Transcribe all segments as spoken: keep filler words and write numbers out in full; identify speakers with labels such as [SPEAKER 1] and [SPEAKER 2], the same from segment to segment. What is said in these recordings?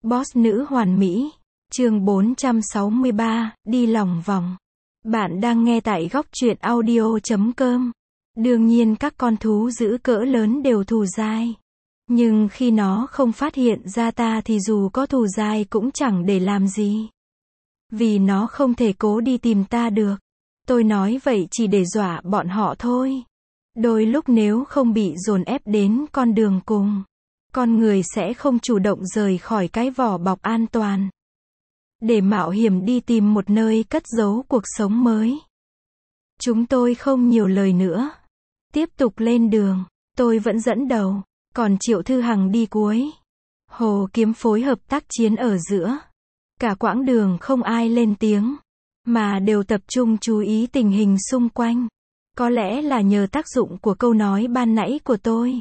[SPEAKER 1] Boss nữ hoàn mỹ. Chương bốn trăm sáu mươi ba, đi lòng vòng. Bạn đang nghe tại góc truyện audio chấm com. Đương nhiên các con thú dữ cỡ lớn đều thù dai. Nhưng khi nó không phát hiện ra ta thì dù có thù dai cũng chẳng để làm gì. Vì nó không thể cố đi tìm ta được. Tôi nói vậy chỉ để dọa bọn họ thôi. Đôi lúc nếu không bị dồn ép đến con đường cùng, con người sẽ không chủ động rời khỏi cái vỏ bọc an toàn, để mạo hiểm đi tìm một nơi cất giấu cuộc sống mới. Chúng tôi không nhiều lời nữa. Tiếp tục lên đường. Tôi vẫn dẫn đầu, còn Triệu Thư Hằng đi cuối. Hồ Kiếm phối hợp tác chiến ở giữa. Cả quãng đường không ai lên tiếng, mà đều tập trung chú ý tình hình xung quanh. Có lẽ là nhờ tác dụng của câu nói ban nãy của tôi.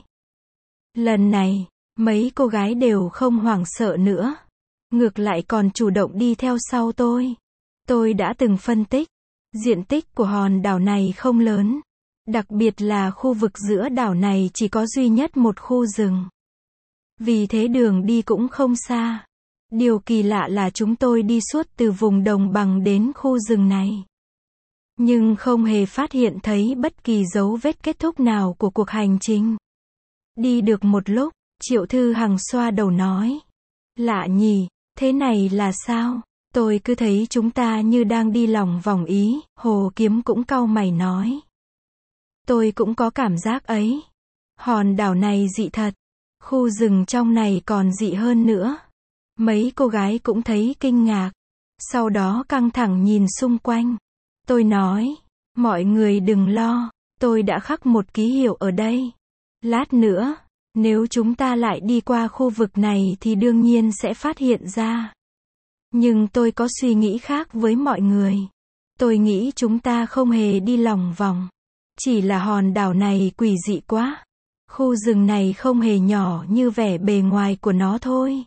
[SPEAKER 1] Lần này, mấy cô gái đều không hoảng sợ nữa. Ngược lại còn chủ động đi theo sau tôi. Tôi đã từng phân tích, diện tích của hòn đảo này không lớn. Đặc biệt là khu vực giữa đảo này chỉ có duy nhất một khu rừng. Vì thế đường đi cũng không xa. Điều kỳ lạ là chúng tôi đi suốt từ vùng đồng bằng đến khu rừng này, nhưng không hề phát hiện thấy bất kỳ dấu vết kết thúc nào của cuộc hành trình. Đi được một lúc, Triệu Thư Hằng xoa đầu nói. Lạ nhỉ, thế này là sao? Tôi cứ thấy chúng ta như đang đi lòng vòng ý. Hồ Kiếm cũng cau mày nói. Tôi cũng có cảm giác ấy. Hòn đảo này dị thật. Khu rừng trong này còn dị hơn nữa. Mấy cô gái cũng thấy kinh ngạc. Sau đó căng thẳng nhìn xung quanh. Tôi nói, mọi người đừng lo, tôi đã khắc một ký hiệu ở đây. Lát nữa, nếu chúng ta lại đi qua khu vực này thì đương nhiên sẽ phát hiện ra. Nhưng tôi có suy nghĩ khác với mọi người. Tôi nghĩ chúng ta không hề đi lòng vòng. Chỉ là hòn đảo này quỷ dị quá. Khu rừng này không hề nhỏ như vẻ bề ngoài của nó thôi.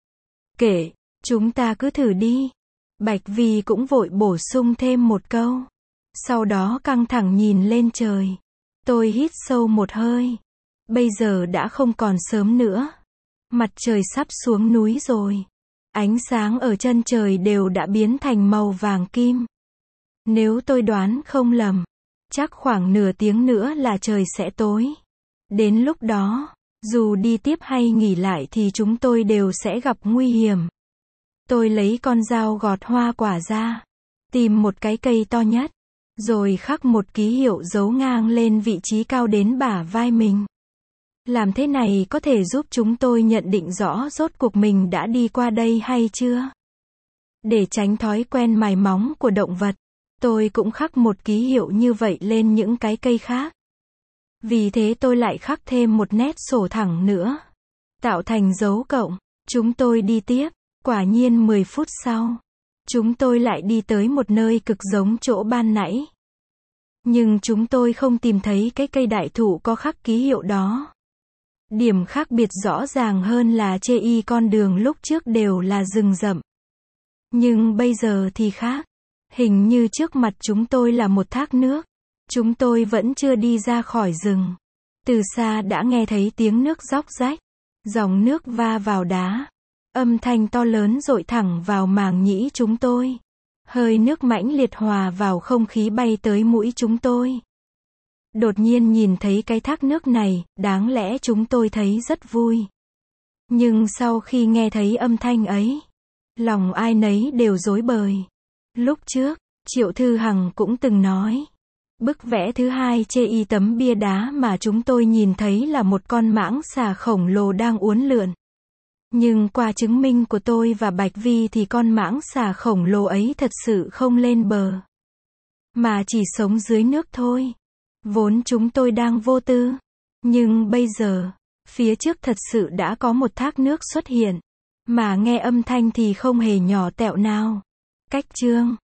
[SPEAKER 1] Kệ, chúng ta cứ thử đi. Bạch Vi cũng vội bổ sung thêm một câu. Sau đó căng thẳng nhìn lên trời. Tôi hít sâu một hơi. Bây giờ đã không còn sớm nữa. Mặt trời sắp xuống núi rồi. Ánh sáng ở chân trời đều đã biến thành màu vàng kim. Nếu tôi đoán không lầm, chắc khoảng nửa tiếng nữa là trời sẽ tối. Đến lúc đó, dù đi tiếp hay nghỉ lại thì chúng tôi đều sẽ gặp nguy hiểm. Tôi lấy con dao gọt hoa quả ra, tìm một cái cây to nhất, rồi khắc một ký hiệu dấu ngang lên vị trí cao đến bả vai mình. Làm thế này có thể giúp chúng tôi nhận định rõ rốt cuộc mình đã đi qua đây hay chưa. Để tránh thói quen mài móng của động vật, tôi cũng khắc một ký hiệu như vậy lên những cái cây khác. Vì thế tôi lại khắc thêm một nét sổ thẳng nữa, tạo thành dấu cộng. Chúng tôi đi tiếp. Quả nhiên mười phút sau, chúng tôi lại đi tới một nơi cực giống chỗ ban nãy. Nhưng chúng tôi không tìm thấy cái cây đại thụ có khắc ký hiệu đó. Điểm khác biệt rõ ràng hơn là chê y con đường lúc trước đều là rừng rậm. Nhưng bây giờ thì khác. Hình như trước mặt chúng tôi là một thác nước. Chúng tôi vẫn chưa đi ra khỏi rừng. Từ xa đã nghe thấy tiếng nước róc rách. Dòng nước va vào đá. Âm thanh to lớn dội thẳng vào màng nhĩ chúng tôi. Hơi nước mãnh liệt hòa vào không khí bay tới mũi chúng tôi. Đột nhiên nhìn thấy cái thác nước này, đáng lẽ chúng tôi thấy rất vui. Nhưng sau khi nghe thấy âm thanh ấy, lòng ai nấy đều rối bời. Lúc trước, Triệu Thư Hằng cũng từng nói. Bức vẽ thứ hai chê y tấm bia đá mà chúng tôi nhìn thấy là một con mãng xà khổng lồ đang uốn lượn. Nhưng qua chứng minh của tôi và Bạch Vi thì con mãng xà khổng lồ ấy thật sự không lên bờ, mà chỉ sống dưới nước thôi. Vốn chúng tôi đang vô tư. Nhưng bây giờ, phía trước thật sự đã có một thác nước xuất hiện. Mà nghe âm thanh thì không hề nhỏ tẹo nào. Cách chương